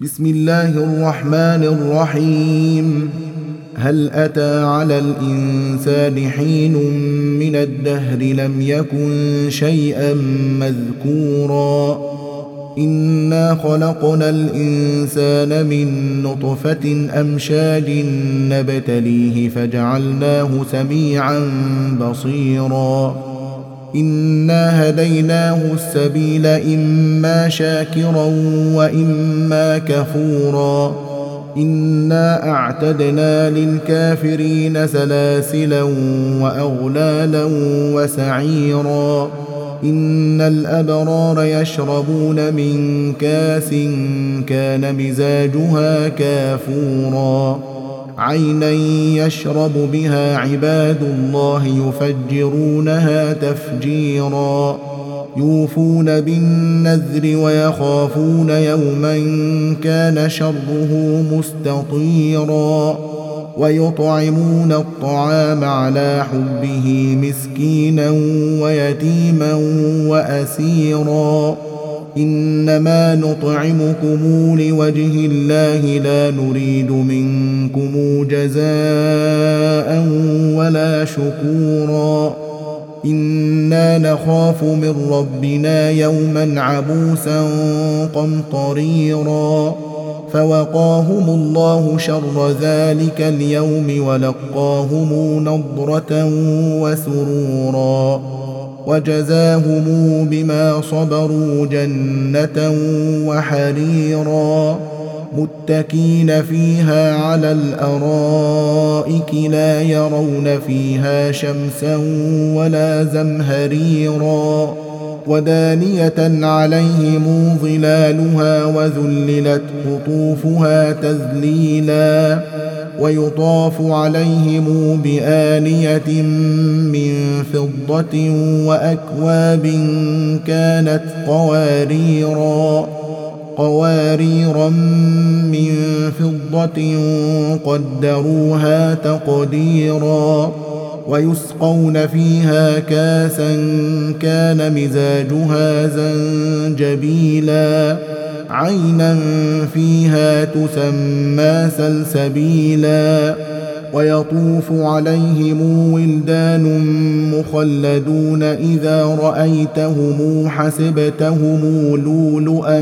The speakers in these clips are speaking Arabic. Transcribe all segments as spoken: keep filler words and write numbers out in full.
بسم الله الرحمن الرحيم. هل أتى على الإنسان حين من الدهر لم يكن شيئا مذكورا إنا خلقنا الإنسان من نطفة أمشاج نبتليه فجعلناه سميعا بصيرا إنا هديناه السبيل إما شاكرا وإما كفورا إنا أعتدنا للكافرين سلاسلا وأغلالا وسعيرا إن الأبرار يشربون من كاس كان مزاجها كافورا عينا يشرب بها عباد الله يفجرونها تفجيرا يوفون بالنذر ويخافون يوما كان شره مستطيرا ويطعمون الطعام على حبه مسكينا ويتيما وأسيرا إنما نطعمكم لوجه الله لا نريد منكم جزاء ولا شكورا إنا نخاف من ربنا يوما عبوسا قمطريرا فوقاهم الله شر ذلك اليوم ولقاهم نضرة وسرورا وجزاهم بما صبروا جنة وحريرا متكين فيها على الأرائك لا يرون فيها شمسا ولا زمهريرا ودانية عليهم ظلالها وذللت قطوفها تذليلا ويطاف عليهم بآنية من فضة وأكواب كانت قواريرا قواريرا من فضة قدروها تقديرا ويسقون فيها كاسا كان مزاجها زنجبيلا عينا فيها تسمى سلسبيلا ويطوف عليهم ولدان مخلدون إذا رأيتهم حسبتهم لؤلؤا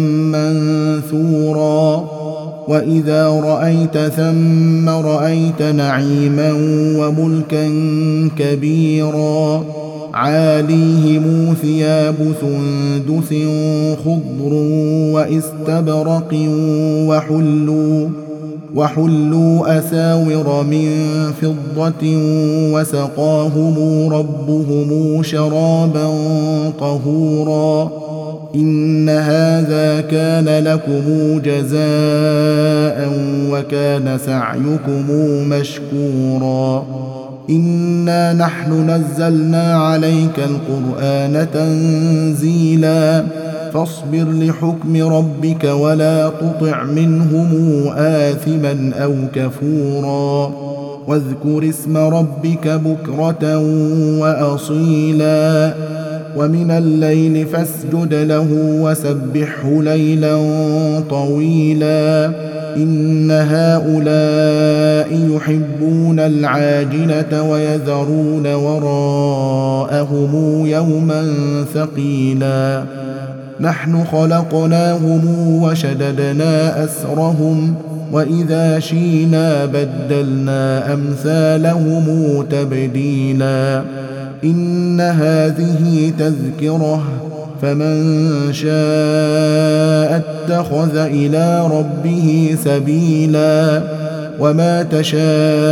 منثورا وإذا رأيت ثم رأيت نعيما وملكا كبيرا عاليهم ثياب سندس خضر واستبرق وحلوا وحلوا أساور من فضة وسقاهم ربهم شرابا طهورا إن هذا كان لكم جزاء وكان سعيكم مشكورا إنا نحن نزلنا عليك القرآن تنزيلا فاصبر لحكم ربك ولا تطع منهم آثما أو كفورا واذكر اسم ربك بكرة وأصيلا ومن الليل فاسجد له وسبحه ليلا طويلا إن هؤلاء يحبون العاجلة ويذرون وراءهم يوما ثقيلا نحن خلقناهم وشددنا أسرهم وإذا شينا بدلنا أمثالهم تبديلا إن هذه تذكرة فمن شاء اتخذ إلى ربه سبيلا وما تشاءون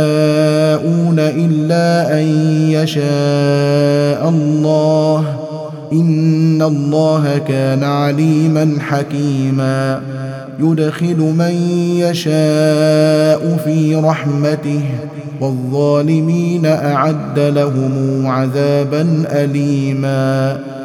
إلا أن يشاء الله إن الله كان عليما حكيما يدخل من يشاء في رحمته والظالمين أعد لهم عذابا أليما